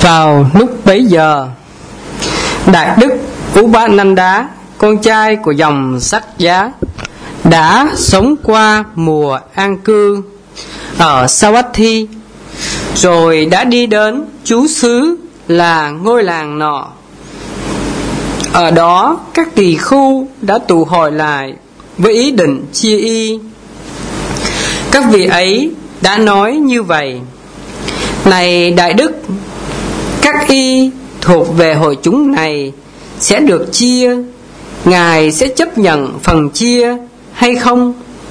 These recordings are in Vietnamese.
Vào lúc bấy giờ, Đại đức Upananda, con trai của dòng Sách Giá, đã sống qua mùa an cư ở Savatthi, rồi đã đi đến trú xứ là ngôi làng nọ. Ở đó các tỳ khưu đã tụ hội lại với ý định chia y. Các vị ấy đã nói như vậy: này Đại đức, các y thuộc về hội chúng này sẽ được chia, Ngài sẽ chấp nhận phần chia hay không?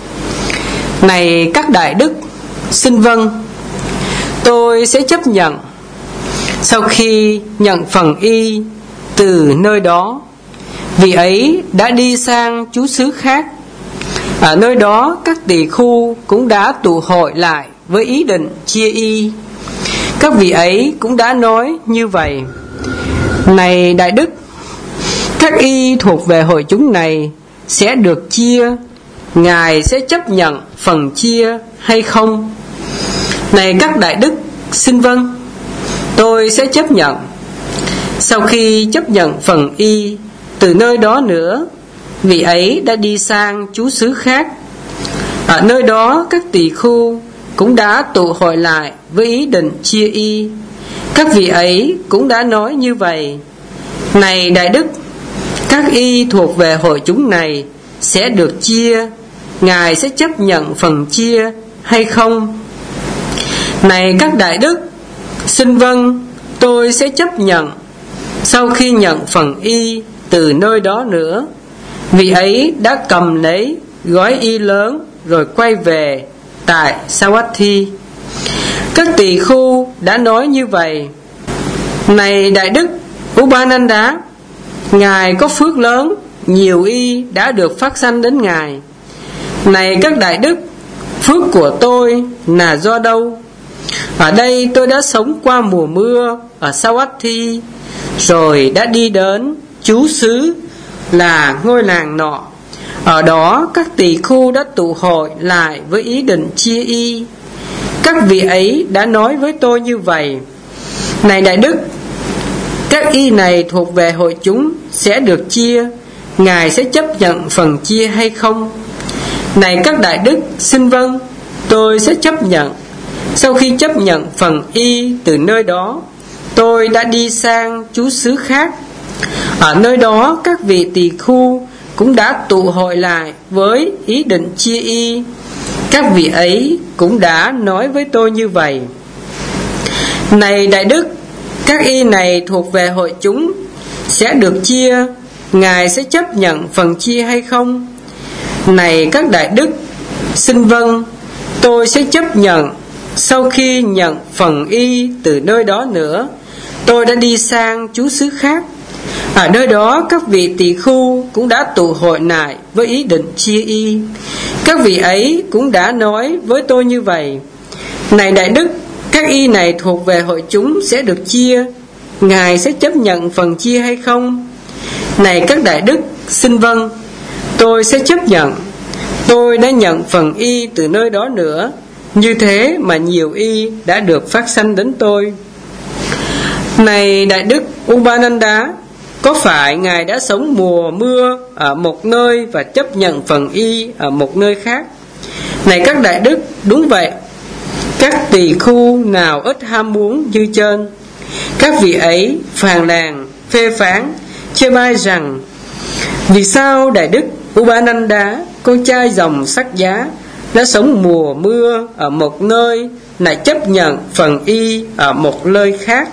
Này các đại đức, xin vâng, tôi sẽ chấp nhận. Sau khi nhận phần y từ nơi đó, vị ấy đã đi sang trú xứ khác. Ở nơi đó các tỳ khưu cũng đã tụ hội lại với ý định chia y. Các vị ấy cũng đã nói như vậy: này đại đức, các y thuộc về hội chúng này sẽ được chia, Ngài sẽ chấp nhận phần chia hay không? Này các đại đức, xin vâng, tôi sẽ chấp nhận. Sau khi chấp nhận phần y từ nơi đó nữa, vị ấy đã đi sang trú xứ khác. Ở nơi đó các tỳ khưu cũng đã tụ hội lại với ý định chia y. Các vị ấy cũng đã nói như vậy: này đại đức, các y thuộc về hội chúng này sẽ được chia, Ngài sẽ chấp nhận phần chia hay không? Này các đại đức, xin vâng, tôi sẽ chấp nhận. Sau khi nhận phần y từ nơi đó nữa, vị ấy đã cầm lấy gói y lớn rồi quay về tại Savatthi. Các tỳ khưu đã nói như vậy: này đại đức Upananda, Ngài có phước lớn, nhiều y đã được phát sanh đến Ngài. Này các đại đức, phước của tôi là do đâu? Ở đây tôi đã sống qua mùa mưa ở Savatthi, rồi đã đi đến trú xứ là ngôi làng nọ. Ở đó các tỳ khưu đã tụ hội lại với ý định chia y. Các vị ấy đã nói với tôi như vậy: này đại đức, các y này thuộc về hội chúng sẽ được chia, Ngài sẽ chấp nhận phần chia hay không? Này các đại đức, xin vâng, tôi sẽ chấp nhận. Sau khi chấp nhận phần y từ nơi đó, tôi đã đi sang trú xứ khác. Ở nơi đó các vị tỳ khưu cũng đã tụ hội lại với ý định chia y. Các vị ấy cũng đã nói với tôi như vậy: này đại đức, các y này thuộc về hội chúng sẽ được chia, Ngài sẽ chấp nhận phần chia hay không? Này các đại đức, xin vâng, tôi sẽ chấp nhận. Sau khi nhận phần y từ nơi đó nữa, tôi đã đi sang trú xứ khác. Ở nơi đó các vị tỳ khưu cũng đã tụ hội lại với ý định chia y. Các vị ấy cũng đã nói với tôi như vậy: này đại đức, các y này thuộc về hội chúng sẽ được chia, Ngài sẽ chấp nhận phần chia hay không? Này các đại đức, xin vâng, tôi sẽ chấp nhận. Tôi đã nhận phần y từ nơi đó nữa, như thế mà nhiều y đã được phát sanh đến tôi. Này đại đức Upananda, có phải Ngài đã sống mùa mưa ở một nơi và chấp nhận phần y ở một nơi khác? Này các đại đức, đúng vậy. Các tỳ khưu nào ít ham muốn như trên. Các vị ấy phàn nàn, phê phán, chê bai rằng: vì sao đại đức Upananda, con trai dòng Sách Giá, đã sống mùa mưa ở một nơi lại chấp nhận phần y ở một nơi khác?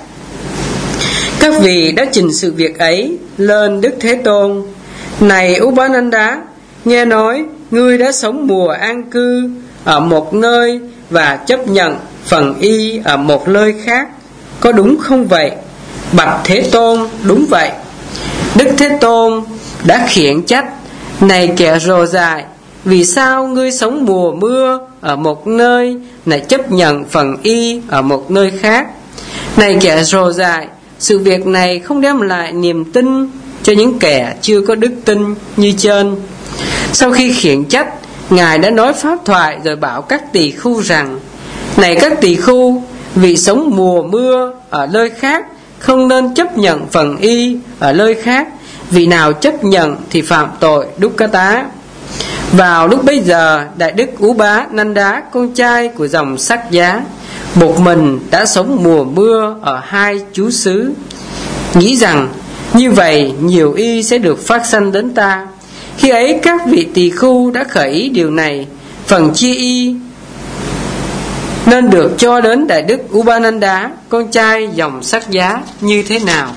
Các vị đã trình sự việc ấy lên Đức Thế Tôn: này Upananda, nghe nói ngươi đã sống mùa an cư ở một nơi và chấp nhận phần y ở một nơi khác, có đúng không vậy? Bạch Thế Tôn, đúng vậy. Đức Thế Tôn đã khiển trách: này kẻ rồ dại, vì sao ngươi sống mùa mưa ở một nơi lại chấp nhận phần y ở một nơi khác? Này kẻ rồ dại, sự việc này không đem lại niềm tin cho những kẻ chưa có đức tin như trên. Sau khi khiển trách, Ngài đã nói pháp thoại rồi bảo các tỳ khưu rằng: này các tỳ khưu, vị sống mùa mưa ở nơi khác không nên chấp nhận phần y ở nơi khác, vị nào chấp nhận thì phạm tội Dukkata. Vào lúc bấy giờ, Đại Đức Upananda, con trai của dòng Sắc Giá, một mình đã sống mùa mưa ở hai trú xứ, nghĩ rằng như vậy nhiều y sẽ được phát sanh đến ta. Khi ấy các vị tỳ khưu đã khởi ý điều này, phần chia y nên được cho đến Đại Đức Upananda, con trai dòng Sắc Giá như thế nào.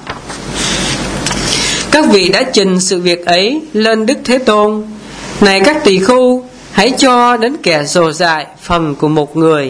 Các vị đã trình sự việc ấy lên Đức Thế Tôn: này các tỳ khưu, hãy cho đến kẻ dồ dại phần của một người.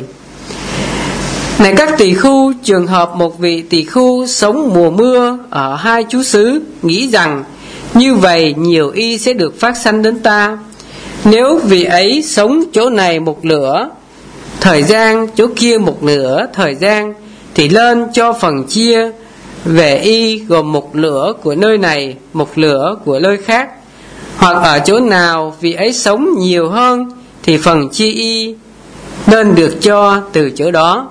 Này các tỳ khưu, trường hợp một vị tỳ khưu sống mùa mưa ở hai trú xứ, nghĩ rằng như vậy nhiều y sẽ được phát sanh đến ta. Nếu vị ấy sống chỗ này một nửa thời gian, chỗ kia một nửa thời gian, thì lên cho phần chia về y gồm một nửa của nơi này, một nửa của nơi khác. Hoặc ở chỗ nào vị ấy sống nhiều hơn, thì phần chia y nên được cho từ chỗ đó.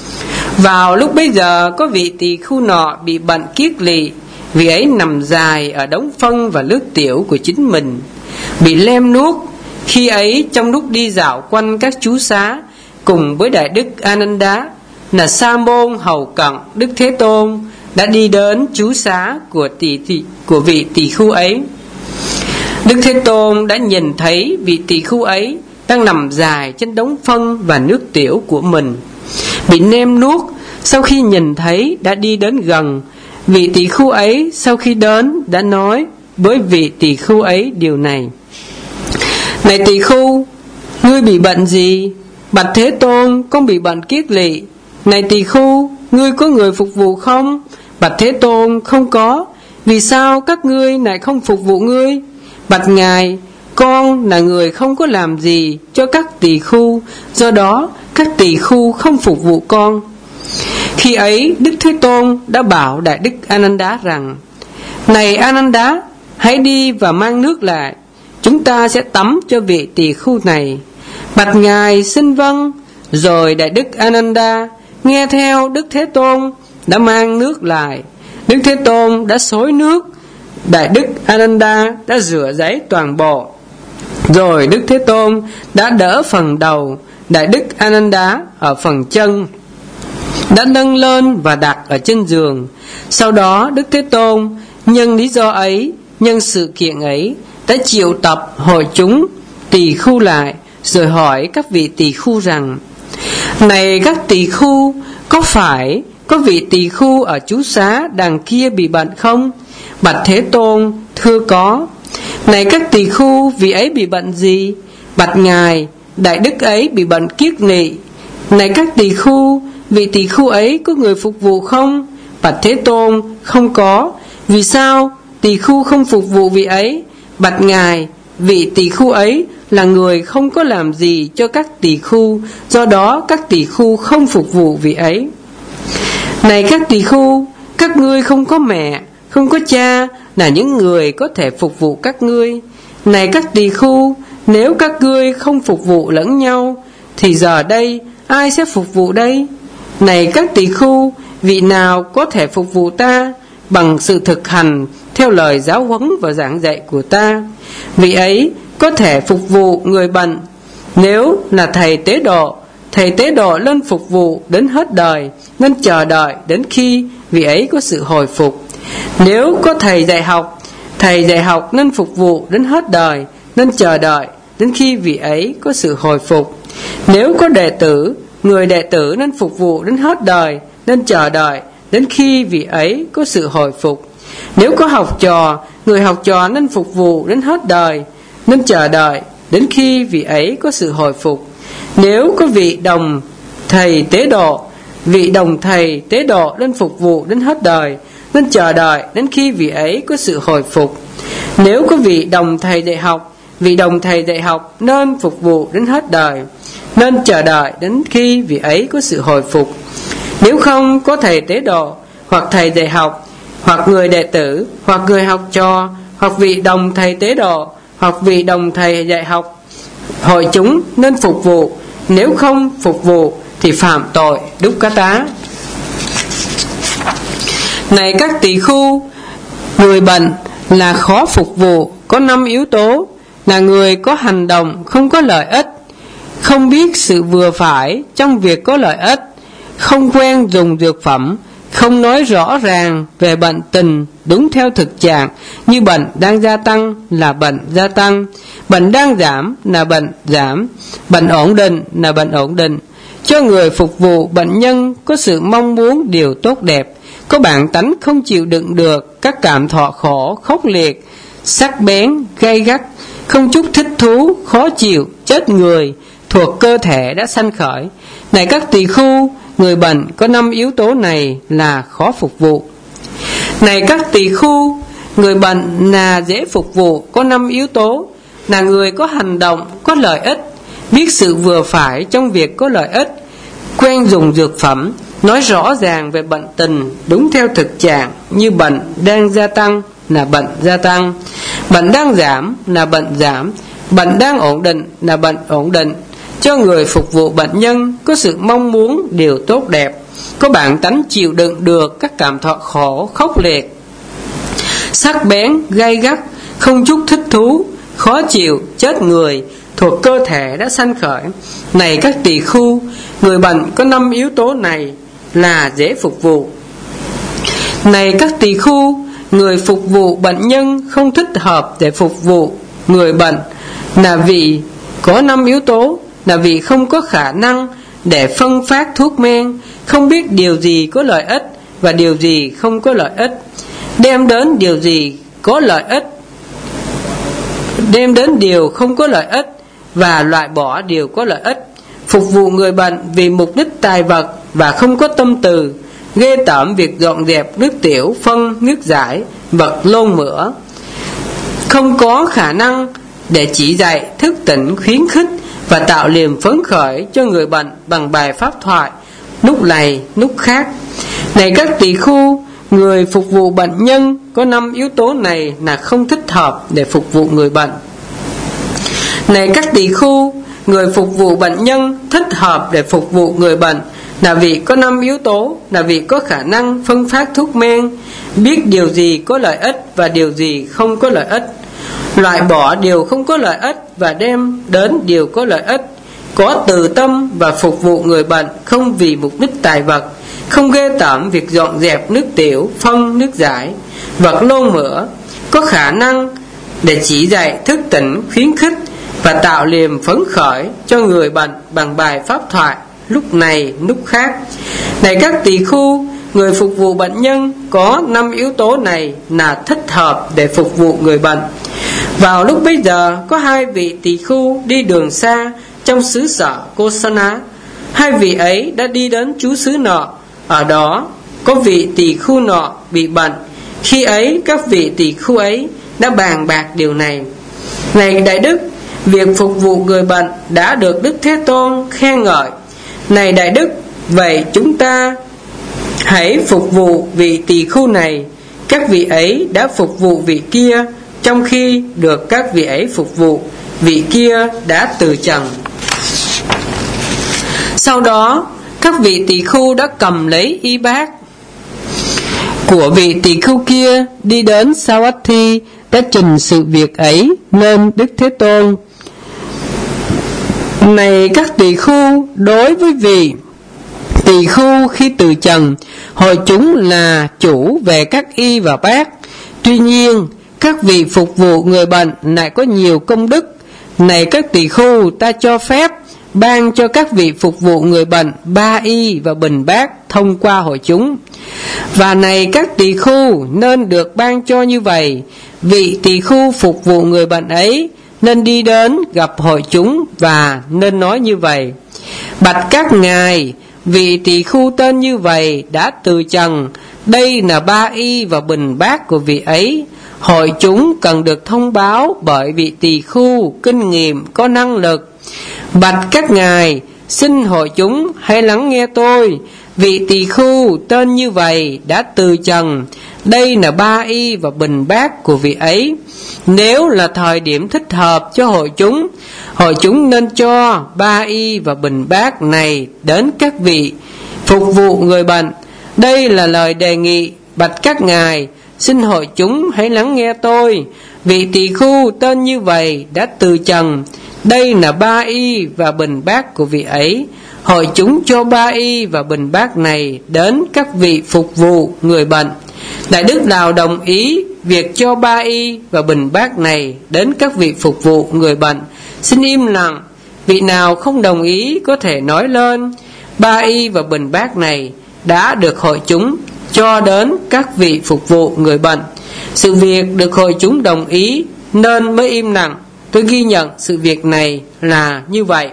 Vào lúc bấy giờ, có vị tỳ khưu nọ bị bệnh kiết lỵ. Vị ấy nằm dài ở đống phân và nước tiểu của chính mình, bị lem nuốt. Khi ấy, trong lúc đi dạo quanh các trú xá cùng với Đại Đức Ananda, là Sa môn hầu cận Đức Thế Tôn đã đi đến trú xá của vị tỳ khưu ấy. Đức Thế Tôn đã nhìn thấy vị tỳ khưu ấy đang nằm dài trên đống phân và nước tiểu của mình, bị nêm nuốt. Sau khi nhìn thấy, đã đi đến gần vị tỳ khưu ấy. Sau khi đến, đã nói với vị tỳ khưu ấy điều này: này tỳ khưu, ngươi bị bệnh gì? Bạch Thế Tôn, con bị bệnh kiết lỵ. Này tỳ khưu, ngươi có người phục vụ không? Bạch Thế Tôn, không có. Vì sao các ngươi lại không phục vụ ngươi? Bạch Ngài, con là người không có làm gì cho các tỳ khưu, do đó các tỳ khưu không phục vụ con. Khi ấy, Đức Thế Tôn đã bảo Đại Đức Ananda rằng: này Ananda, hãy đi và mang nước lại, chúng ta sẽ tắm cho vị tỳ khưu này. Bạch Ngài, xin vâng. Rồi Đại Đức Ananda nghe theo Đức Thế Tôn, đã mang nước lại. Đức Thế Tôn đã xối nước, Đại Đức Ananda đã rửa giấy toàn bộ. Rồi Đức Thế Tôn đã đỡ phần đầu Đại Đức Ananda ở phần chân, đã nâng lên và đặt ở trên giường. Sau đó Đức Thế Tôn nhân lý do ấy, nhân sự kiện ấy, đã triệu tập hội chúng tỳ khưu lại, rồi hỏi các vị tỳ khưu rằng: này các tỳ khưu, có phải có vị tỳ khưu ở trú xá đằng kia bị bệnh không? Bạch Thế Tôn, thưa có. Này các tỳ khưu, vị ấy bị bệnh gì? Bạch Ngài, Đại Đức ấy bị bệnh kiết lỵ. Này các tỳ khưu, vị tỳ khưu ấy có người phục vụ không? Bạch Thế Tôn, không có. Vì sao tỳ khưu không phục vụ vị ấy? Bạch Ngài, vị tỳ khưu ấy là người không có làm gì cho các tỳ khưu, do đó các tỳ khưu không phục vụ vị ấy. Này các tỳ khưu, các ngươi không có mẹ, không có cha, là những người có thể phục vụ các ngươi. Này các tỳ khưu, nếu các ngươi không phục vụ lẫn nhau, thì giờ đây ai sẽ phục vụ đây? Này các tỳ khưu, vị nào có thể phục vụ ta bằng sự thực hành theo lời giáo huấn và giảng dạy của ta? Vị ấy có thể phục vụ người bệnh. Nếu là thầy tế độ lên phục vụ đến hết đời, nên chờ đợi đến khi vị ấy có sự hồi phục. Nếu có thầy dạy học nên phục vụ đến hết đời, nên chờ đợi đến khi vị ấy có sự hồi phục. Nếu có đệ tử, người đệ tử nên phục vụ đến hết đời, nên chờ đợi đến khi vị ấy có sự hồi phục. Nếu có học trò, người học trò nên phục vụ đến hết đời, nên chờ đợi đến khi vị ấy có sự hồi phục. Nếu có vị đồng thầy tế độ, vị đồng thầy tế độ nên phục vụ đến hết đời, nên chờ đợi đến khi vị ấy có sự hồi phục. Nếu có vị đồng thầy dạy học, vị đồng thầy dạy học nên phục vụ đến hết đời, nên chờ đợi đến khi vị ấy có sự hồi phục. Nếu không có thầy tế độ, hoặc thầy dạy học, hoặc người đệ tử, hoặc người học trò, hoặc vị đồng thầy tế độ, hoặc vị đồng thầy dạy học, hội chúng nên phục vụ. Nếu không phục vụ thì phạm tội dukkata. Này các tỳ khu, người bệnh là khó phục vụ có 5 yếu tố, là người có hành động không có lợi ích, không biết sự vừa phải trong việc có lợi ích, không quen dùng dược phẩm, không nói rõ ràng về bệnh tình đúng theo thực trạng, như bệnh đang gia tăng là bệnh gia tăng, bệnh đang giảm là bệnh giảm, bệnh ổn định là bệnh ổn định. Cho người phục vụ bệnh nhân có sự mong muốn điều tốt đẹp, có bản tánh không chịu đựng được các cảm thọ khổ khốc liệt, sắc bén gay gắt, không chút thích thú, khó chịu, chết người thuộc cơ thể đã sanh khởi. Này các tỳ khu, người bệnh có 5 yếu tố này là khó phục vụ. Này các tỳ khu, người bệnh là dễ phục vụ có 5 yếu tố, là người có hành động có lợi ích, biết sự vừa phải trong việc có lợi ích, quen dùng dược phẩm, nói rõ ràng về bệnh tình đúng theo thực trạng, như bệnh đang gia tăng là bệnh gia tăng, bệnh đang giảm là bệnh giảm, bệnh đang ổn định là bệnh ổn định. Cho người phục vụ bệnh nhân có sự mong muốn điều tốt đẹp, có bản tánh chịu đựng được các cảm thọ khổ khốc liệt, sắc bén gay gắt, không chút thích thú, khó chịu, chết người thuộc cơ thể đã sanh khởi. Này các tỳ khu, người bệnh có 5 yếu tố này là dễ phục vụ. Này các tỳ khu, người phục vụ bệnh nhân không thích hợp để phục vụ người bệnh, là vì có 5 yếu tố, là vì không có khả năng để phân phát thuốc men, không biết điều gì có lợi ích và điều gì không có lợi ích, đem đến điều gì có lợi ích, đem đến điều không có lợi ích và loại bỏ điều có lợi ích, phục vụ người bệnh vì mục đích tài vật và không có tâm từ, ghê tởm việc dọn dẹp nước tiểu, phân, nước giải, vật lôn mửa, không có khả năng để chỉ dạy, thức tỉnh, khuyến khích và tạo niềm phấn khởi cho người bệnh bằng bài pháp thoại lúc này lúc khác. Này các tỳ khu, người phục vụ bệnh nhân có 5 yếu tố này là không thích hợp để phục vụ người bệnh. Này các tỳ khu, người phục vụ bệnh nhân thích hợp để phục vụ người bệnh, là vì có 5 yếu tố, là vì có khả năng phân phát thuốc men, biết điều gì có lợi ích và điều gì không có lợi ích, loại bỏ điều không có lợi ích và đem đến điều có lợi ích, có từ tâm và phục vụ người bệnh không vì mục đích tài vật, không ghê tởm việc dọn dẹp nước tiểu, phân, nước giải, vật lôn mửa, có khả năng để chỉ dạy, thức tỉnh, khuyến khích và tạo niềm phấn khởi cho người bệnh bằng bài pháp thoại lúc này lúc khác. Này các tỳ khu, người phục vụ bệnh nhân có 5 yếu tố này là thích hợp để phục vụ người bệnh. Vào lúc bấy giờ có 2 vị tỳ khu đi đường xa trong xứ sở Kosana. 2 vị ấy đã đi đến trú xứ nọ. Ở đó có vị tỳ khu nọ bị bệnh. Khi ấy các vị tỳ khu ấy đã bàn bạc điều này. Này Đại Đức, việc phục vụ người bệnh đã được Đức Thế Tôn khen ngợi. Này Đại Đức, vậy chúng ta hãy phục vụ vị tỳ khu này. Các vị ấy đã phục vụ vị kia, trong khi được các vị ấy phục vụ, vị kia đã từ trần. Sau đó các vị tỳ khu đã cầm lấy y bát của vị tỳ khu kia, đi đến Savatthi, đã trình sự việc ấy lên Đức Thế Tôn. Này các tỳ khu, đối với vị tỳ khu khi từ trần, hội chúng là chủ về các y và bát. Tuy nhiên các vị phục vụ người bệnh lại có nhiều công đức. Này các tỳ khu, ta cho phép ban cho các vị phục vụ người bệnh 3 y và bình bát thông qua hội chúng. Và này các tỳ khu, nên được ban cho như vậy. Vị tỳ khu phục vụ người bệnh ấy nên đi đến gặp hội chúng và nên nói như vậy: bạch các ngài, vị tỳ khu tên như vậy đã từ trần. Đây là 3 y và bình bát của vị ấy. Hội chúng cần được thông báo bởi vị tỳ khu kinh nghiệm có năng lực. Bạch các ngài, xin hội chúng hãy lắng nghe tôi. Vị tỳ khu tên như vậy đã từ trần. đây là ba y và bình bát của vị ấy. Nếu là thời điểm thích hợp cho hội chúng nên cho ba y và bình bát này đến các vị phục vụ người bệnh. Đây là lời đề nghị. Bạch các ngài, xin hội chúng hãy lắng nghe tôi. Vị tỳ khưu tên như vậy đã từ trần. Đây là ba y và bình bát của vị ấy. Hội chúng cho ba y và bình bát này đến các vị phục vụ người bệnh. Đại đức nào đồng ý việc cho ba y và bình bát này đến các vị phục vụ người bệnh, xin im lặng. Vị nào không đồng ý có thể nói lên. Ba y và bình bát này đã được hội chúng cho đến các vị phục vụ người bệnh. Sự việc được hội chúng đồng ý nên mới im lặng. Tôi ghi nhận sự việc này là như vậy.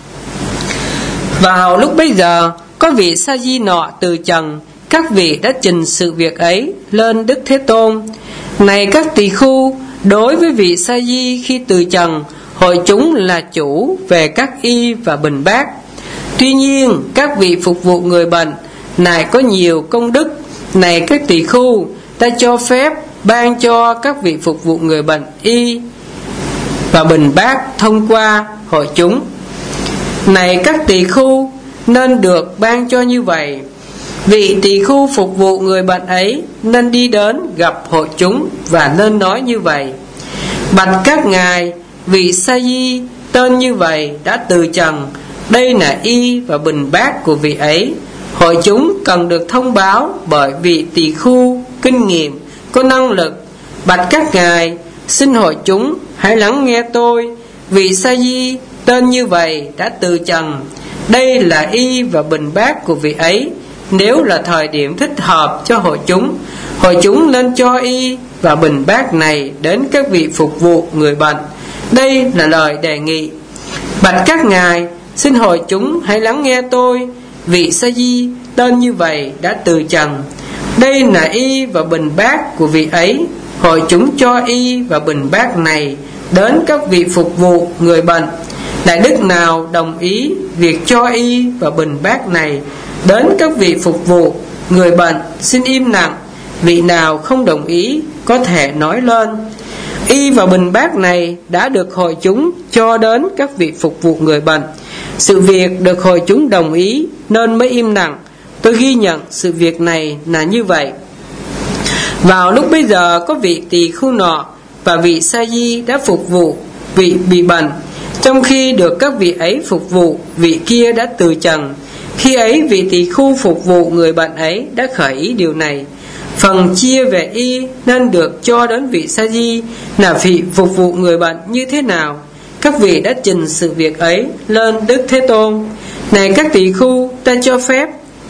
Vào lúc bấy giờ, có vị sa di nọ từ trần. Các vị đã trình sự việc ấy lên Đức Thế Tôn. Này các tỳ khưu, đối với vị sa di khi từ trần, hội chúng là chủ về các y và bình bát. Tuy nhiên các vị phục vụ người bệnh này có nhiều công đức. Này các tỳ khưu, ta cho phép ban cho các vị phục vụ người bệnh y và bình bát thông qua hội chúng. Này các tỳ khưu, nên được ban cho như vậy. Vị tỳ khưu phục vụ người bệnh ấy nên đi đến gặp hội chúng và nên nói như vậy: bạch các ngài, vị sa di tên như vậy đã từ trần. Đây là y và bình bát của vị ấy. Hội chúng cần được thông báo bởi vị tỳ khưu kinh nghiệm, có năng lực. Bạch các ngài, xin hội chúng hãy lắng nghe tôi. Vị sa di tên như vậy đã từ trần. Đây là y và bình bát của vị ấy. Nếu là thời điểm thích hợp cho hội chúng nên cho y và bình bát này đến các vị phục vụ người bệnh. Đây là lời đề nghị. Bạch các ngài, xin hội chúng hãy lắng nghe tôi. Vị sa di tên như vậy đã từ trần. Đây là y và bình bát của vị ấy. Hội chúng cho y và bình bát này đến các vị phục vụ người bệnh. Đại đức nào đồng ý việc cho y và bình bát này đến các vị phục vụ người bệnh, xin im lặng. Vị nào không đồng ý có thể nói lên. Y và bình bát này đã được hội chúng cho đến các vị phục vụ người bệnh. Sự việc được hội chúng đồng ý nên mới im lặng. Tôi ghi nhận sự việc này là như vậy. Vào lúc bấy giờ, có vị tỳ khưu nọ và vị sa di đã phục vụ vị bị bệnh. Trong khi được các vị ấy phục vụ, vị kia đã từ trần. Khi ấy vị tỳ khưu phục vụ người bệnh ấy đã khởi ý điều này: phần chia về y nên được cho đến vị sa di là vị phục vụ người bệnh như thế nào. Các vị đã trình sự việc ấy lên Đức Thế Tôn. Này các tỳ khưu, ta cho phép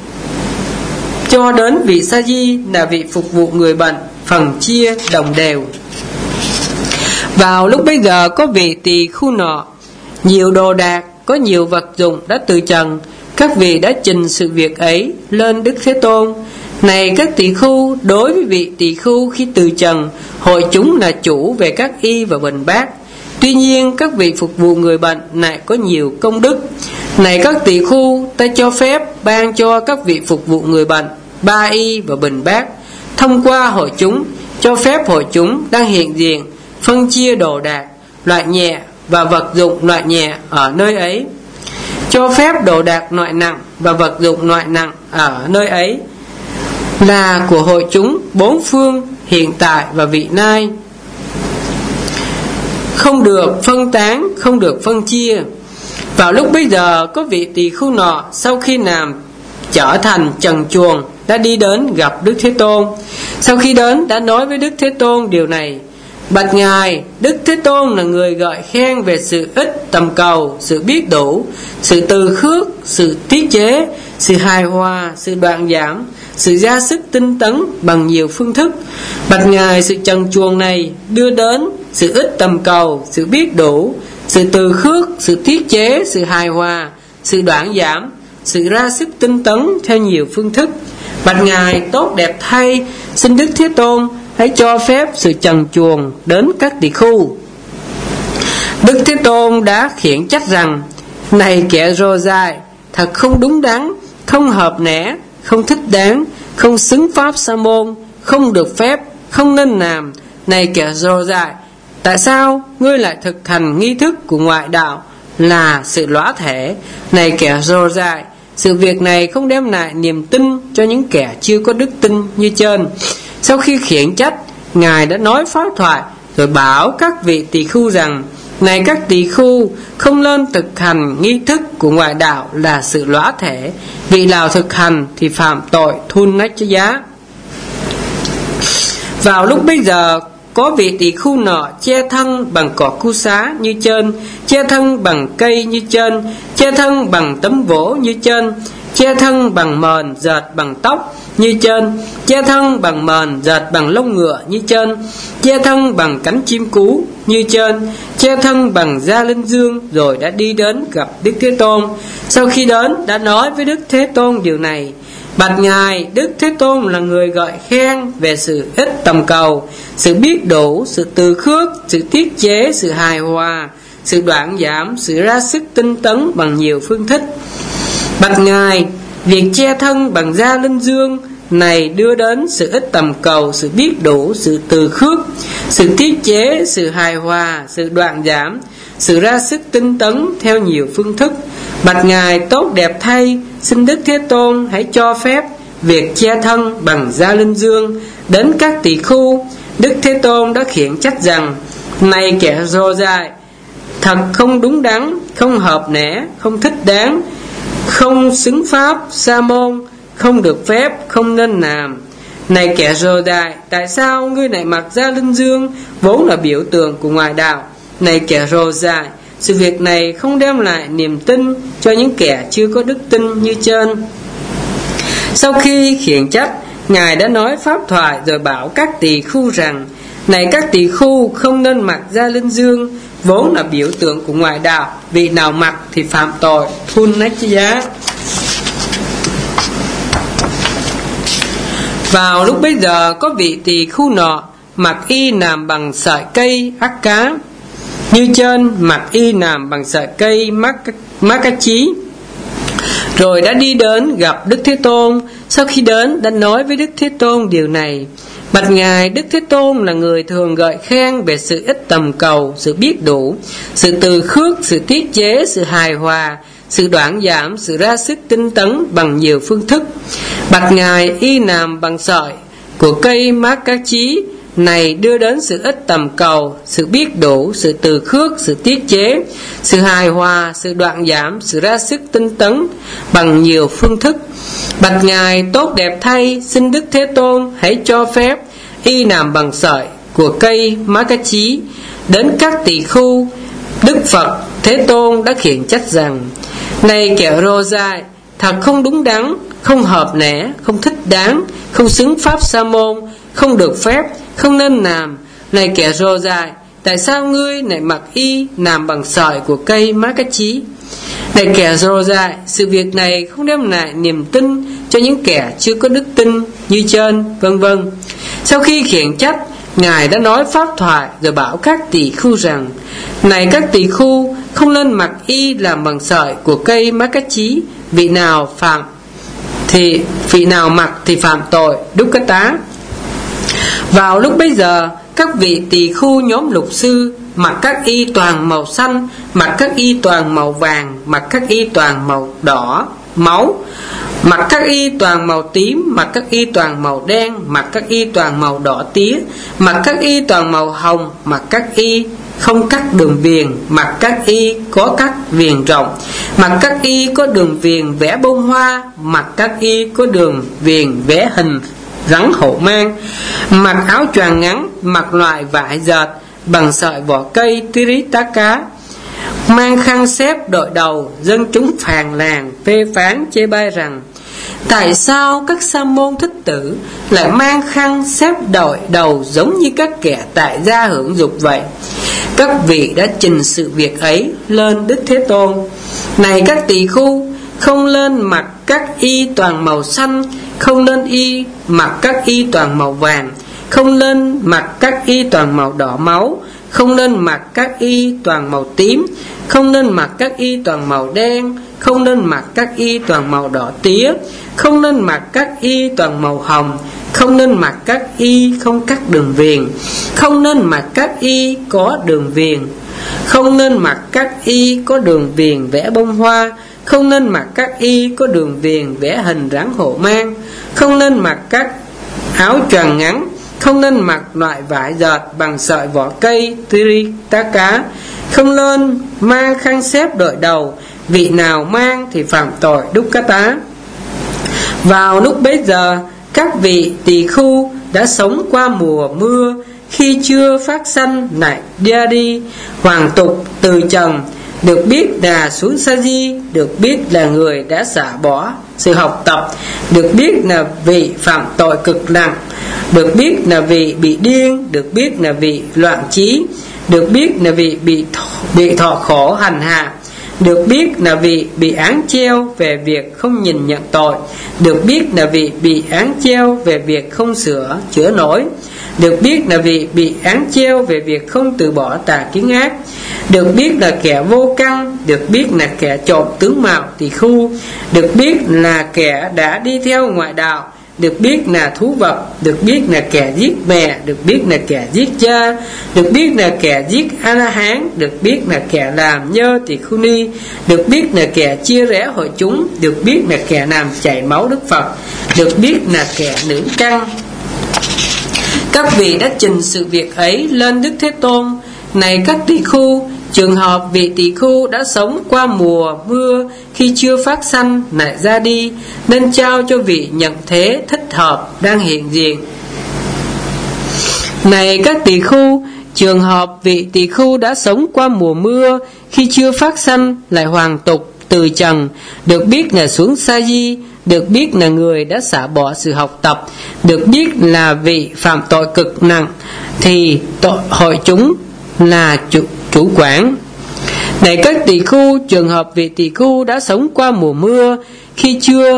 cho đến vị sa di là vị phục vụ người bệnh, phần chia đồng đều. Vào lúc bấy giờ, có vị tỳ khưu nọ nhiều đồ đạc, có nhiều vật dụng đã từ trần. Các vị đã trình sự việc ấy lên Đức Thế Tôn. Này các tỳ khưu, đối với vị tỳ khưu khi từ trần, hội chúng là chủ về các y và bình bát. Tuy nhiên các vị phục vụ người bệnh lại có nhiều công đức. Này các tỳ khưu, ta cho phép ban cho các vị phục vụ người bệnh ba y và bình bát thông qua hội chúng. Cho phép hội chúng đang hiện diện phân chia đồ đạc loại nhẹ và vật dụng loại nhẹ ở nơi ấy. Cho phép đồ đạc loại nặng và vật dụng loại nặng ở nơi ấy là của hội chúng bốn phương hiện tại và vị lai, không được phân tán, không được phân chia. Vào lúc bấy giờ, có vị tỳ khưu nọ sau khi làm trở thành trần truồng đã đi đến gặp Đức Thế Tôn. Sau khi đến đã nói với Đức Thế Tôn điều này: bạch ngài, Đức Thế Tôn là người gợi khen về sự ít tầm cầu, sự biết đủ, sự từ khước, sự tiết chế, sự hài hòa, sự đoạn giảm, sự ra sức tinh tấn bằng nhiều phương thức. Bạch ngài, sự trần truồng này đưa đến sự ít tầm cầu, sự biết đủ, sự từ khước, sự tiết chế, sự hài hòa, sự đoạn giảm, sự ra sức tinh tấn theo nhiều phương thức. Bạch ngài, tốt đẹp thay, xin Đức Thế Tôn hãy cho phép sự trần truồng đến các tỳ khưu. Đức Thế Tôn đã khiển trách rằng: này kẻ rô dại, thật không đúng đắn, không hợp nẻ, không thích đáng, không xứng pháp sa môn, không được phép, không nên làm. Này kẻ rồ dại, tại sao ngươi lại thực hành nghi thức của ngoại đạo là sự lõa thể? Này kẻ rồ dại, sự việc này không đem lại niềm tin cho những kẻ chưa có đức tin như trên. Sau khi khiển trách, Ngài đã nói pháp thoại rồi bảo các vị tỳ khưu rằng: này các tỳ khưu, không nên thực hành nghi thức của ngoại đạo là sự lõa thể. Vị nào thực hành thì phạm tội thun nách giá. Vào lúc bấy giờ, có vị tỳ khưu nọ che thân bằng cỏ cu xá như trên, che thân bằng cây như trên, che thân bằng tấm gỗ như trên, che thân bằng mền dệt bằng tóc như trên, che thân bằng mền dệt bằng lông ngựa như trên, che thân bằng cánh chim cú như trên, che thân bằng da linh dương, rồi đã đi đến gặp Đức Thế Tôn. Sau khi đến, đã nói với Đức Thế Tôn điều này: bạch Ngài, Đức Thế Tôn là người gọi khen về sự ít tầm cầu, sự biết đủ, sự từ khước, sự tiết chế, sự hài hòa, sự đoạn giảm, sự ra sức tinh tấn bằng nhiều phương thức. Bạch Ngài, việc che thân bằng da linh dương này đưa đến sự ít tầm cầu, sự biết đủ, sự từ khước, sự tiết chế, sự hài hòa, sự đoạn giảm, sự ra sức tinh tấn theo nhiều phương thức. Bạch Ngài tốt đẹp thay, xin Đức Thế Tôn hãy cho phép việc che thân bằng da linh dương đến các tỳ khưu. Đức Thế Tôn đã khiển trách rằng: này kẻ rồ dại, thật không đúng đắn, không hợp nẻ, không thích đáng, không xứng pháp, sa môn, không được phép, không nên làm. Này kẻ rồ dại, tại sao ngươi lại mặc da linh dương, vốn là biểu tượng của ngoại đạo? Này kẻ rồ dại, sự việc này không đem lại niềm tin cho những kẻ chưa có đức tin như trên. Sau khi khiển trách, Ngài đã nói pháp thoại rồi bảo các tỳ khưu rằng: này các tỳ khưu, không nên mặc da linh dương, vốn là biểu tượng của ngoại đạo. Vị nào mặc thì phạm tội thun nách giá. Vào lúc bấy giờ, có vị tỳ khưu nọ mặc y làm bằng sợi cây ác cá như trên, mặc y làm bằng sợi cây mát cá chí, rồi đã đi đến gặp Đức Thế Tôn. Sau khi đến, đã nói với Đức Thế Tôn điều này: bạch Ngài, Đức Thế Tôn là người thường gợi khen về sự ít tầm cầu, sự biết đủ, sự từ khước, sự tiết chế, sự hài hòa, sự đoạn giảm, sự ra sức tinh tấn bằng nhiều phương thức. Bạch Ngài, y làm bằng sợi của cây mát cá chí này đưa đến sự ít tầm cầu, sự biết đủ, sự từ khước, sự tiết chế, sự hài hòa, sự đoạn giảm, sự ra sức tinh tấn bằng nhiều phương thức. Bạch Ngài tốt đẹp thay, xin Đức Thế Tôn hãy cho phép y làm bằng sợi của cây mát cá chí đến các tỳ khưu. Đức Phật Thế Tôn đã khiển trách rằng: này kẻ rồ dại, thật không đúng đắn, không hợp nẻ, không thích đáng, không xứng pháp sa môn, không được phép, không nên làm. Này kẻ rồ dại, tại sao ngươi lại mặc y làm bằng sợi của cây mát cá chí? Này kẻ rồ dại, sự việc này không đem lại niềm tin cho những kẻ chưa có đức tin như trên, vân vân. Sau khi khiển trách, Ngài đã nói pháp thoại rồi bảo các tỳ khưu rằng: này các tỳ khưu, không nên mặc y làm bằng sợi của cây mát cá chí. Vị nào mặc thì phạm tội đúc cá tá. Vào lúc bấy giờ, các vị tỳ khưu nhóm lục sư mặc các y toàn màu xanh, mặc các y toàn màu vàng, mặc các y toàn màu đỏ máu, mặc các y toàn màu tím, mặc các y toàn màu đen, mặc các y toàn màu đỏ tía, mặc các y toàn màu hồng, mặc các y không cắt đường viền, mặc các y có cắt viền rộng, mặc các y có đường viền vẽ bông hoa, mặc các y có đường viền vẽ hình rắn hổ mang, mặc áo choàng ngắn, mặc loại vải dệt bằng sợi vỏ cây Tiritaka, mang khăn xếp đội đầu. Dân chúng phàn nàn phê phán chê bai rằng: tại sao các sa môn thích tử lại mang khăn xếp đội đầu giống như các kẻ tại gia hưởng dục vậy? Các vị đã trình sự việc ấy lên Đức Thế Tôn: này các tỳ khưu, không nên mặc các y toàn màu xanh, không nên mặc các y toàn màu vàng, không nên mặc các y toàn màu đỏ máu, không nên mặc các y toàn màu tím, không nên mặc các y toàn màu đen, không nên mặc các y toàn màu đỏ tía, không nên mặc các y toàn màu hồng, không nên mặc các y không cắt đường viền, không nên mặc các y có đường viền, không nên mặc các y có đường viền vẽ bông hoa, không nên mặc các y có đường viền vẽ hình rắn hổ mang, không nên mặc các áo choàng ngắn, không nên mặc loại vải dệt bằng sợi vỏ cây Tritaka, không nên mang khăn xếp đội đầu, vị nào mang thì phạm tội Dukkata. Vào lúc bấy giờ, các vị tỳ khưu đã sống qua mùa mưa, khi chưa phát sanh lại ra đi, hoàng tục từ trần, được biết là xuống sa di, được biết là người đã xả bỏ sự học tập, được biết là vị phạm tội cực nặng, được biết là vị bị điên, được biết là vị loạn trí, được biết là vị bị thọ khổ hành hạ, được biết là vị bị án treo về việc không nhìn nhận tội, được biết là vị bị án treo về việc không sửa chữa nổi, được biết là vị bị án treo về việc không từ bỏ tà kiến ác, được biết là kẻ vô căn, được biết là kẻ trộm tướng mạo tỳ khưu, được biết là kẻ đã đi theo ngoại đạo, được biết là thú vật, được biết là kẻ giết mẹ, được biết là kẻ giết cha, được biết là kẻ giết A-la-hán, được biết là kẻ làm nhơ tỳ khưu ni, được biết là kẻ chia rẽ hội chúng, được biết là kẻ làm chảy máu Đức Phật, được biết là kẻ nướng căng. Các vị đã trình sự việc ấy lên Đức Thế Tôn. Này các tỳ khưu, trường hợp vị tỳ khưu đã sống qua mùa mưa, khi chưa phát sanh lại ra đi, nên trao cho vị nhận thế thích hợp đang hiện diện. Này các tỳ khưu, trường hợp vị tỳ khưu đã sống qua mùa mưa, khi chưa phát sanh lại hoàn tục từ trần, được biết là xuống sa di, được biết là người đã xả bỏ sự học tập, được biết là vị phạm tội cực nặng, thì hội chúng là chủ quản. Này các tỳ khưu, trường hợp vị tỳ khưu đã sống qua mùa mưa, khi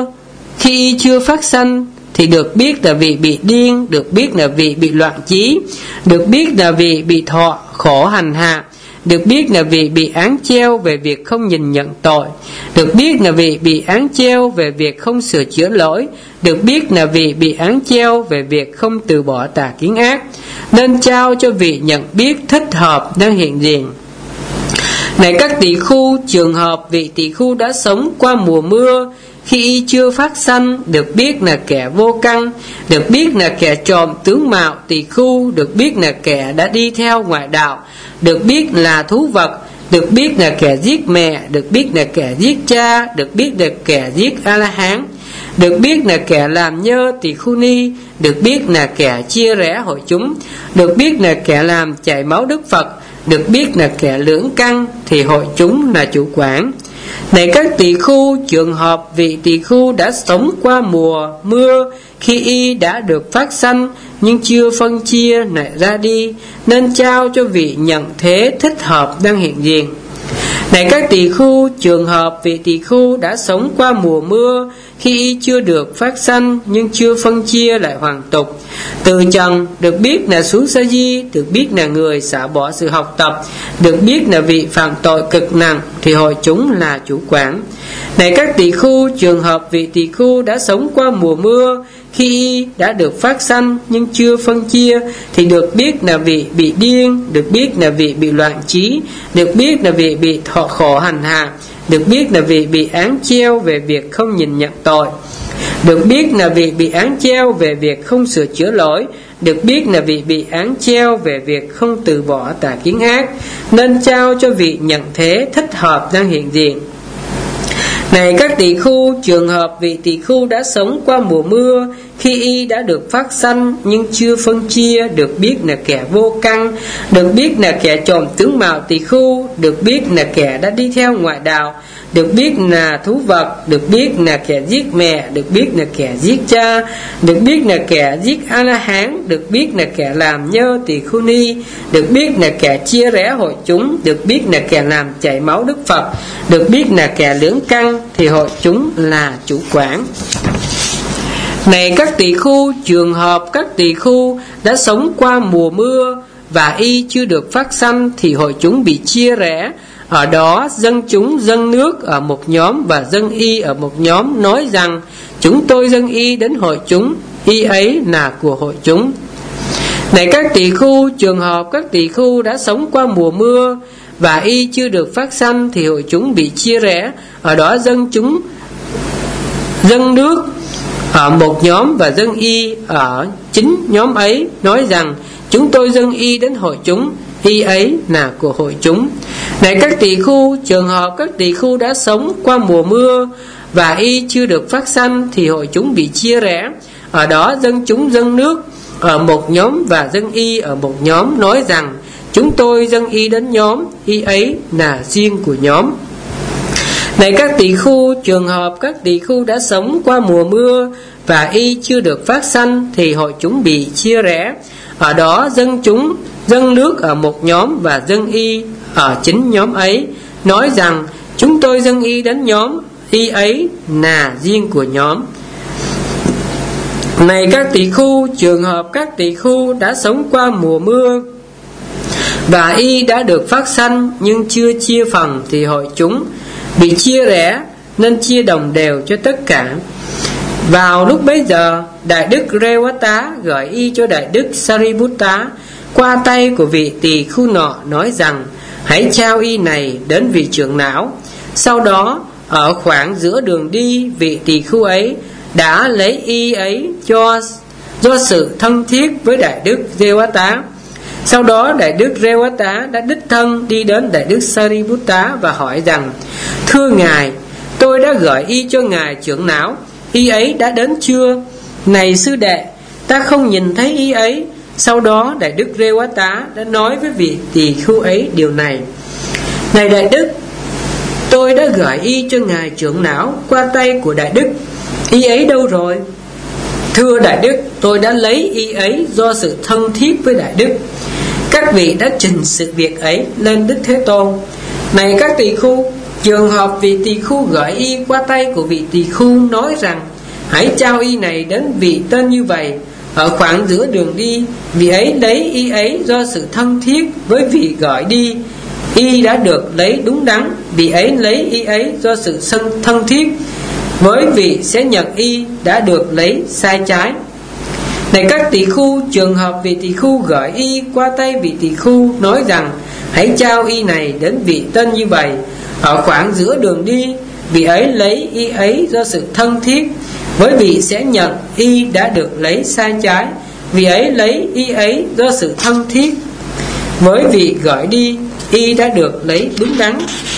chưa phát sanh, thì được biết là vị bị điên, được biết là vị bị loạn trí, được biết là vị bị thọ khổ hành hạ, được biết là vị bị án treo về việc không nhìn nhận tội, được biết là vị bị án treo về việc không sửa chữa lỗi, được biết là vị bị án treo về việc không từ bỏ tà kiến ác, nên trao cho vị nhận biết thích hợp đang hiện diện. Này các tỳ khưu, trường hợp vị tỳ khưu đã sống qua mùa mưa, khi y chưa phát sanh, được biết là kẻ vô căn, được biết là kẻ trộm tướng mạo tỳ khưu, được biết là kẻ đã đi theo ngoại đạo, được biết là thú vật, được biết là kẻ giết mẹ, được biết là kẻ giết cha, được biết là kẻ giết A-la-hán, được biết là kẻ làm nhơ tỳ khưu ni, được biết là kẻ chia rẽ hội chúng, được biết là kẻ làm chảy máu Đức Phật, được biết là kẻ lưỡng căn, thì hội chúng là chủ quản. Này các tỳ khưu, trường hợp vị tỳ khưu đã sống qua mùa mưa, khi y đã được phát sanh nhưng chưa phân chia lại ra đi, nên trao cho vị nhận thế thích hợp đang hiện diện. Này các tỳ khưu, trường hợp vị tỳ khưu đã sống qua mùa mưa, khi y chưa được phát sanh nhưng chưa phân chia lại hoàn tục từ trần, được biết là xuống sa di, được biết là người xả bỏ sự học tập, được biết là vị phạm tội cực nặng, thì hội chúng là chủ quản. Này các tỳ khưu, trường hợp vị tỳ khưu đã sống qua mùa mưa, khi y đã được phát sanh nhưng chưa phân chia, thì được biết là vị bị điên, được biết là vị bị loạn trí, được biết là vị bị thọ khổ hành hạ, được biết là vị bị án treo về việc không nhìn nhận tội, được biết là vị bị án treo về việc không sửa chữa lỗi, được biết là vị bị án treo về việc không từ bỏ tà kiến ác, nên trao cho vị nhận thế thích hợp đang hiện diện. Này các tỳ khưu, trường hợp vị tỳ khưu đã sống qua mùa mưa, khi y đã được phát sanh nhưng chưa phân chia, được biết là kẻ vô căn, được biết là kẻ trộm tướng mạo tỳ khưu, được biết là kẻ đã đi theo ngoại đạo, được biết là thú vật, được biết là kẻ giết mẹ, được biết là kẻ giết cha, được biết là kẻ giết A-la-hán, được biết là kẻ làm nhơ tỳ khưu ni, được biết là kẻ chia rẽ hội chúng, được biết là kẻ làm chảy máu Đức Phật, được biết là kẻ lưỡng căn, thì hội chúng là chủ quản. Này các tỳ khưu, trường hợp các tỳ khưu đã sống qua mùa mưa và y chưa được phát sanh, thì hội chúng bị chia rẽ Ở đó dân chúng dâng nước ở một nhóm và dâng y ở một nhóm, nói rằng chúng tôi dâng y đến hội chúng, y ấy là của hội chúng. Này các tỳ khưu, trường hợp các tỳ khưu đã sống qua mùa mưa và y chưa được phát sanh thì hội chúng bị chia rẽ. Ở đó chúng dâng nước ở một nhóm và dâng y ở chính nhóm ấy, nói rằng chúng tôi dâng y đến hội chúng, y ấy là của hội chúng. Này các tỳ khưu, trường hợp các tỳ khưu đã sống qua mùa mưa và y chưa được phát sanh thì hội chúng bị chia rẽ. Ở đó chúng dâng nước ở một nhóm và dâng y ở một nhóm, nói rằng chúng tôi dâng y đến nhóm, y ấy là riêng của nhóm. Này các tỳ khưu, trường hợp các tỳ khưu đã sống qua mùa mưa và y chưa được phát sanh thì hội chúng bị chia rẽ. Ở đó chúng dâng nước ở một nhóm và dâng y ở chính nhóm ấy, nói rằng chúng tôi dâng y đến nhóm, y ấy là riêng của nhóm. Này các tỳ khưu, trường hợp các tỳ khưu đã sống qua mùa mưa và y đã được phát sanh nhưng chưa chia phần thì hội chúng bị chia rẽ, nên chia đồng đều cho tất cả. Vào lúc bấy giờ, Đại đức Rewata gửi y cho Đại đức Sariputta qua tay của vị tỳ khưu nọ, nói rằng hãy trao y này đến vị trưởng não. Sau đó ở khoảng giữa đường đi, vị tỳ khưu ấy đã lấy y ấy do sự thân thiết với Đại đức Rewata. Sau đó Đại đức Rewata đã đích thân đi đến Đại đức Sariputta và hỏi rằng: thưa ngài, tôi đã gửi y cho ngài trưởng não, y ấy đã đến chưa? Này sư đệ, ta không nhìn thấy y ấy. Sau đó Đại đức Rewata đã nói với vị tỳ khưu ấy điều này: này Đại đức, tôi đã gửi y cho ngài trưởng não qua tay của Đại đức, y ấy đâu rồi? Thưa Đại đức, tôi đã lấy y ấy do sự thân thiết với Đại đức. Các vị đã trình sự việc ấy lên Đức Thế Tôn. Này các tỳ khưu, trường hợp vị tỳ khưu gửi y qua tay của vị tỳ khưu, nói rằng hãy trao y này đến vị tên như vậy. Ở khoảng giữa đường đi, vị ấy lấy y ấy do sự thân thiết với vị gọi đi, y đã được lấy đúng đắn. Vị ấy lấy y ấy do sự thân thiết với vị sẽ nhận y đã được lấy sai trái. Này các tỳ khưu, trường hợp vị tỳ khưu gửi y qua tay vị tỳ khưu, nói rằng hãy trao y này đến vị tên như vậy. Ở khoảng giữa đường đi, vị ấy lấy y ấy do sự thân thiết với vị sẽ nhận y đã được lấy sai trái. Vị ấy lấy y ấy do sự thân thiết với vị gửi đi, y đã được lấy đúng đắn.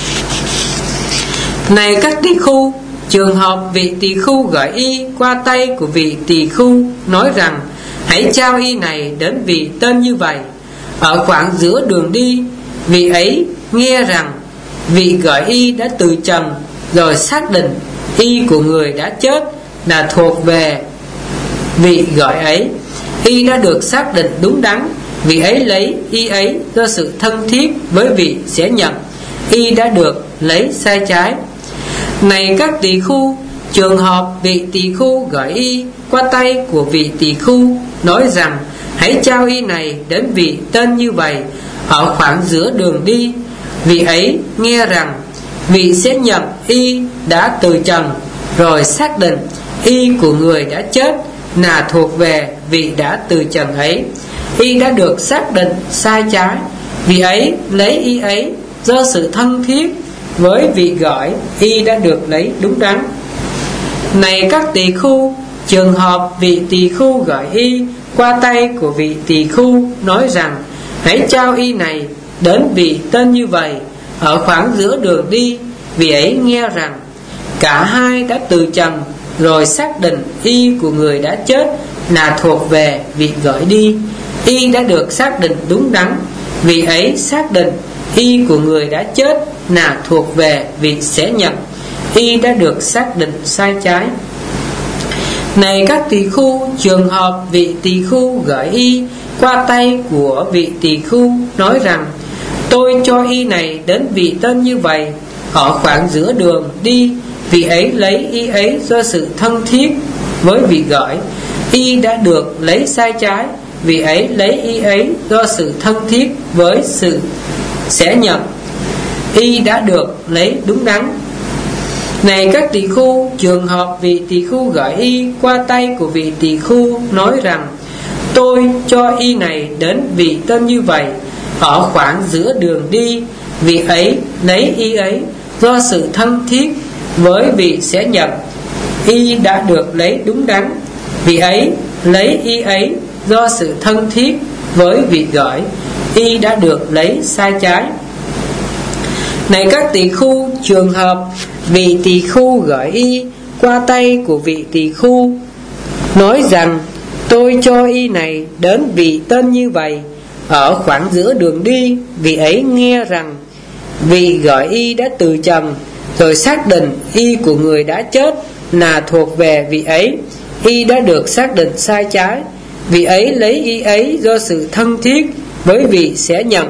Này các tỳ khưu, trường hợp vị tỳ khưu gửi y qua tay của vị tỳ khưu, nói rằng hãy trao y này đến vị tên như vậy. Ở khoảng giữa đường đi, vị ấy nghe rằng vị gửi y đã từ trần, rồi xác định y của người đã chết là thuộc về vị gửi ấy. Y đã được xác định đúng đắn. Vị ấy lấy y ấy do sự thân thiết với vị sẽ nhận, y đã được lấy sai trái. Này các tỳ khưu, trường hợp vị tỳ khưu gửi y qua tay của vị tỳ khưu, nói rằng hãy trao y này đến vị tên như vậy. Ở khoảng giữa đường đi, vị ấy nghe rằng vị sẽ nhận y đã từ trần, rồi xác định y của người đã chết là thuộc về vị đã từ trần ấy. Y đã được xác định sai trái. Vị ấy lấy y ấy do sự thân thiết với vị gọi, y đã được lấy đúng đắn. Này các tỳ khưu, trường hợp vị tỳ khưu gửi y qua tay của vị tỳ khưu, nói rằng hãy trao y này đến vị tên như vậy. Ở khoảng giữa đường đi, vị ấy nghe rằng cả hai đã từ trần, rồi xác định y của người đã chết là thuộc về vị gửi đi, y đã được xác định đúng đắn. Vị ấy xác định y của người đã chết là thuộc về vị sẽ nhận, y đã được xác định sai trái. Này các tỳ khưu, trường hợp vị tỳ khưu gửi y qua tay của vị tỳ khưu, nói rằng tôi cho y này đến vị tên như vậy. Ở khoảng giữa đường đi, vị ấy lấy y ấy do sự thân thiết với vị gửi, y đã được lấy sai trái. Vị ấy lấy y ấy do sự thân thiết với sự sẽ nhận, y đã được lấy đúng đắn. Này các tỳ khưu, trường hợp vị tỳ khưu gửi y qua tay của vị tỳ khưu nói rằng: tôi cho y này đến vị tên như vậy ở khoảng giữa đường đi, vị ấy lấy y ấy do sự thân thiết với vị sẽ nhận, y đã được lấy đúng đắn. Vị ấy lấy y ấy do sự thân thiết với vị gửi, y đã được lấy sai trái. Này các tỳ khưu, trường hợp vị tỳ khưu gửi y qua tay của vị tỳ khưu nói rằng: tôi cho y này đến vị tên như vậy ở khoảng giữa đường đi, vị ấy nghe rằng vị gửi y đã từ trần, rồi xác định y của người đã chết là thuộc về vị ấy, y đã được xác định sai trái. Vị ấy lấy y ấy do sự thân thiết với vị sẽ nhận,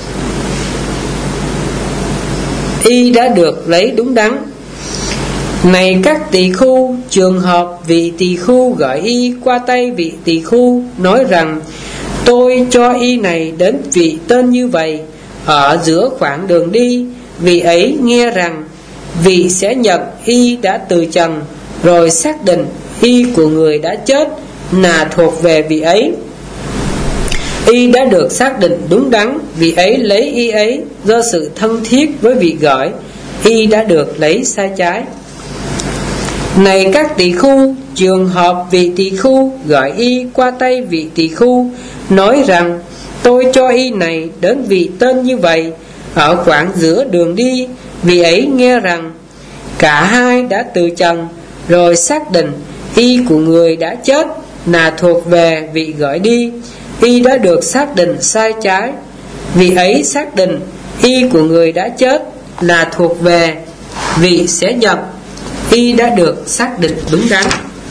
y đã được lấy đúng đắn. Này các tỳ khưu, trường hợp vị tỳ khưu gửi y qua tay vị tỳ khưu nói rằng: tôi cho y này đến vị tên như vậy ở giữa khoảng đường đi, vị ấy nghe rằng vị sẽ nhận y đã từ trần, rồi xác định y của người đã chết là thuộc về vị ấy, y đã được xác định đúng đắn. Vị ấy lấy y ấy do sự thân thiết với vị gửi, y đã được lấy sai trái. Này các tỳ khưu, trường hợp vị tỳ khưu gửi y qua tay vị tỳ khưu nói rằng: tôi cho y này đến vị tên như vậy ở khoảng giữa đường đi, vị ấy nghe rằng cả hai đã từ trần, rồi xác định y của người đã chết là thuộc về vị gửi đi, y đã được xác định sai trái. Vị ấy xác định y của người đã chết là thuộc về vị sẽ nhận, y đã được xác định đúng đắn.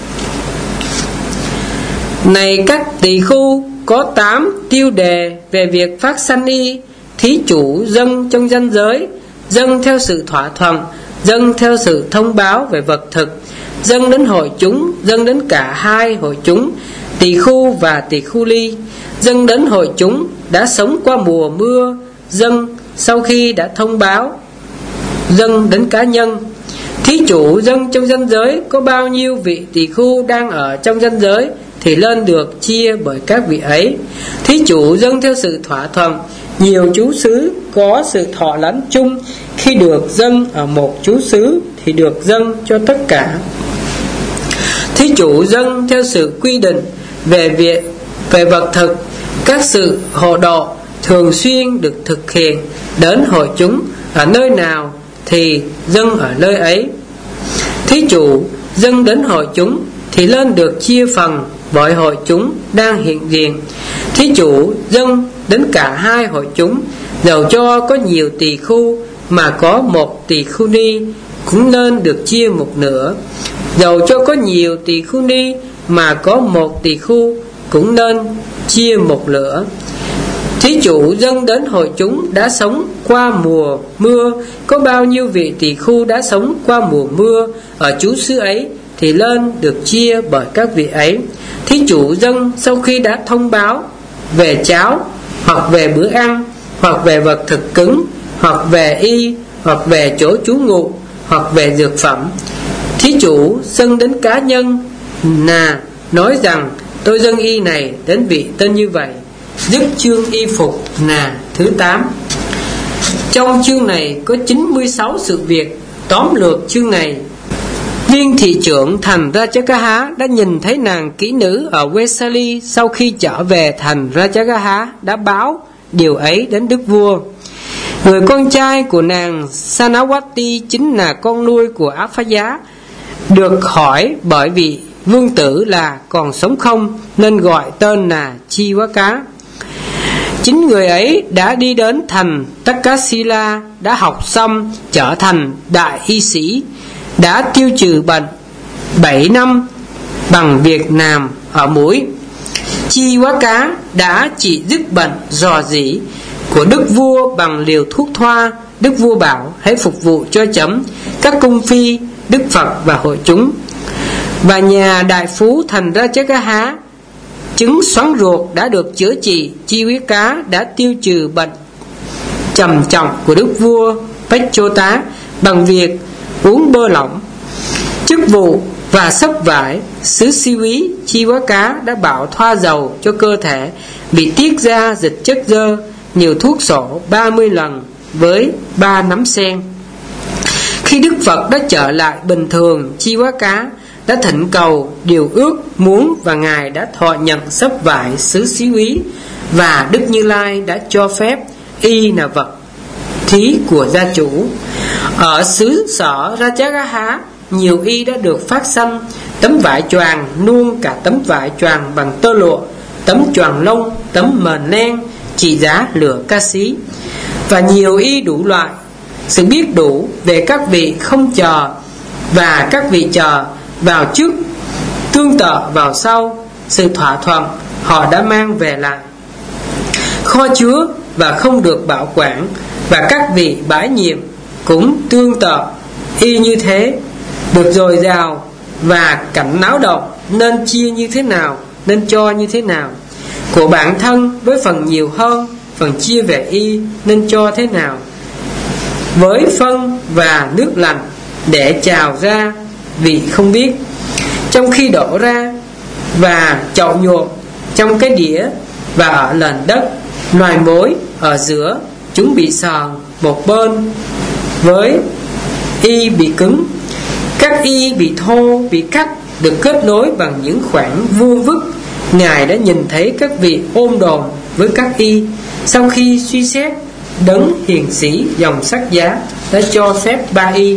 Này các tỳ khưu, có 8 tiêu đề về việc phát sanh y. Thí chủ dâng trong danh giới, dâng theo sự thỏa thuận, dâng theo sự thông báo về vật thực, dâng đến hội chúng, dâng đến cả hai hội chúng, tỳ khưu và tỳ khưu ly, dâng đến hội chúng đã sống qua mùa mưa, dâng sau khi đã thông báo, dâng đến cá nhân. Thí chủ dâng trong danh giới, có bao nhiêu vị tỳ khưu đang ở trong danh giới thì lên được chia bởi các vị ấy. Thí chủ dâng theo sự thỏa thuận, nhiều chú xứ có sự thọ lãnh chung, khi được dâng ở một chú xứ thì được dâng cho tất cả. Thí chủ dâng theo sự quy định về vật thực, các sự hộ độ thường xuyên được thực hiện đến hội chúng ở nơi nào thì dâng ở nơi ấy. Thí chủ dâng đến hội chúng thì lên được chia phần bởi hội chúng đang hiện diện. Thí chủ dâng đến cả hai hội chúng, dầu cho có nhiều tỳ khưu mà có một tỳ khưu ni cũng nên được chia một nửa, dầu cho có nhiều tỳ khưu ni mà có một tỳ khưu cũng nên chia một nửa. Thí chủ dâng đến hội chúng đã sống qua mùa mưa, có bao nhiêu vị tỳ khưu đã sống qua mùa mưa ở chú xứ ấy thì lên được chia bởi các vị ấy. Thí chủ dâng sau khi đã thông báo về cháo, hoặc về bữa ăn, hoặc về vật thực cứng, hoặc về y, hoặc về chỗ trú ngụ, hoặc về dược phẩm. Thí chủ dâng đến cá nhân là nói rằng: tôi dâng y này đến vị tên như vậy. Dứt chương y phục là thứ 8. Trong chương này có 96 sự việc. Tóm lược chương này, viên thị trưởng thành Rajagaha đã nhìn thấy nàng kỹ nữ ở Vesali sau khi trở về thành Rajagaha đã báo điều ấy đến đức vua. Người con trai của nàng Sanawati chính là con nuôi của Apphaya, được hỏi bởi vì vương tử là còn sống không nên gọi tên là Chiwaka. Chính người ấy đã đi đến thành Takasila, đã học xong trở thành đại y sĩ, đã tiêu trừ bệnh 7 năm bằng việc làm ở mũi. Chiwaka đã chỉ dứt bệnh rò rỉ của đức vua bằng liều thuốc thoa. Đức vua bảo: hãy phục vụ cho chấm các cung phi, đức Phật và hội chúng. Và nhà đại phú thành Rajagaha, chứng xoắn ruột đã được chữa trị. Chiwaka đã tiêu trừ bệnh trầm trọng của đức vua Pechota bằng việc uống bơ lỏng. Chức vụ và xấp vải xứ Siví Chiwaka đã bảo thoa dầu cho cơ thể bị tiết ra dịch chất dơ, nhiều thuốc sổ 30 lần với 3 nắm sen. Khi Đức Phật đã trở lại bình thường, Chiwaka đã thỉnh cầu điều ước muốn và Ngài đã thọ nhận xấp vải xứ Siví, và Đức Như Lai đã cho phép y là vật thí của gia chủ. Ở xứ sở Rajagaha, nhiều y đã được phát sanh tấm vải choàng, nuông cả tấm vải choàng bằng tơ lụa, tấm choàng lông, tấm mền len trị giá lửa ca xí, và nhiều y đủ loại. Sự biết đủ về các vị không chờ và các vị chờ vào trước, tương tự vào sau, sự thỏa thuận họ đã mang về lại kho chứa và không được bảo quản, và các vị bãi nhiệm cũng tương tự y như thế, được dồi dào và cảnh náo động, nên chia như thế nào, nên cho như thế nào. Của bản thân với phần nhiều hơn, phần chia về y nên cho thế nào. Với phân và nước lạnh để trào ra, vị không biết. Trong khi đổ ra và chậu nhuộm trong cái đĩa và ở nền đất, loài mối ở giữa chúng bị sờn một bên, với y bị cứng. Các y bị thô, bị cắt, được kết nối bằng những khoảng vuông vức. Ngài đã nhìn thấy các vị ôm đồm với các y. Sau khi suy xét, đấng hiền sĩ dòng sắc giá đã cho phép 3 y.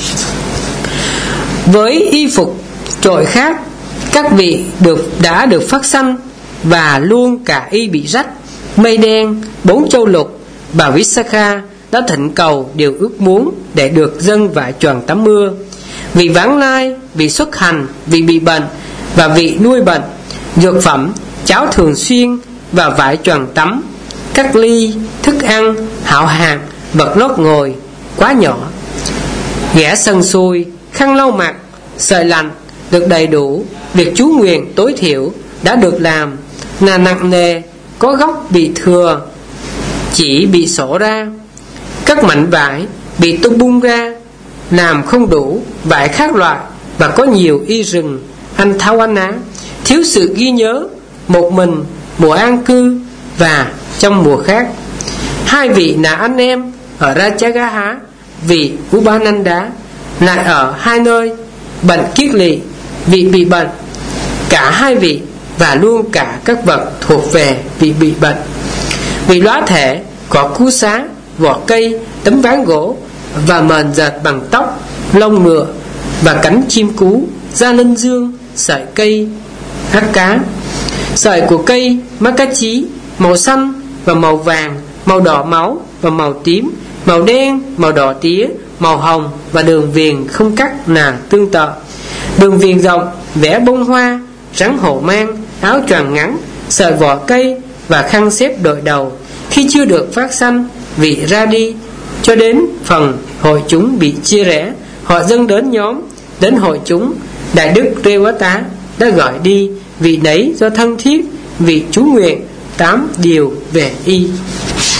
Với y phục trội khác, các vị đã được phát sanh, và luôn cả y bị rách. Mây đen, 4 châu lục và Visakha đã thỉnh cầu điều ước muốn để được dâng vải choàng tắm mưa. Vì vãng lai, vì xuất hành, vì bị bệnh và vì nuôi bệnh, dược phẩm, cháo thường xuyên và vải choàng tắm, các ly, thức ăn, hảo hạng, vật lót ngồi quá nhỏ, ghẻ sần sùi, khăn lau mặt, sợi lạnh được đầy đủ. Việc chú nguyện tối thiểu đã được làm, là nặng nề, có góc bị thừa, chỉ bị sổ ra. Các mảnh vải bị tung bung ra, làm không đủ vải khác loại, và có nhiều y rừng anh tháo anh á, thiếu sự ghi nhớ một mình mùa an cư và trong mùa khác. 2 vị là anh em ở Rajagaha, vị Upananda lại ở 2 nơi, bệnh kiết lỵ, vị bị bệnh, cả 2 vị, và luôn cả các vật thuộc về vị bị bệnh. Vị lõa thể có cú xá, vỏ cây, tấm ván gỗ và mền dệt bằng tóc, lông ngựa và cánh chim cú, da linh dương, sợi cây hắc cá. Sợi của cây Makachi màu xanh và màu vàng, màu đỏ máu và màu tím, màu đen, màu đỏ tía, màu hồng, và đường viền không cắt là tương tự. Đường viền rộng vẽ bông hoa, rắn hổ mang, áo choàng ngắn, sợi vỏ cây và khăn xếp đội đầu. Khi chưa được phát sanh, vị ra đi, cho đến phần hội chúng bị chia rẽ, họ dâng đến nhóm, đến hội chúng. Đại đức Rewata đã gọi đi vị nấy do thân thiết, vị chú nguyện 8 điều về y.